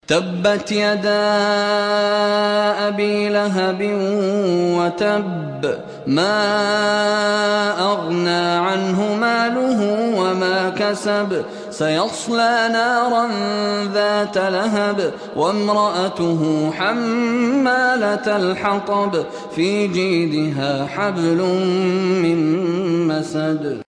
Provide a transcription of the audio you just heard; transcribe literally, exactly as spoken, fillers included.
تبت يدا أبي لهب وتب ما أغنى عنه ماله وما كسب سيصلى نارا ذات لهب وامرأته حمالة الحطب في جيدها حبل من مسد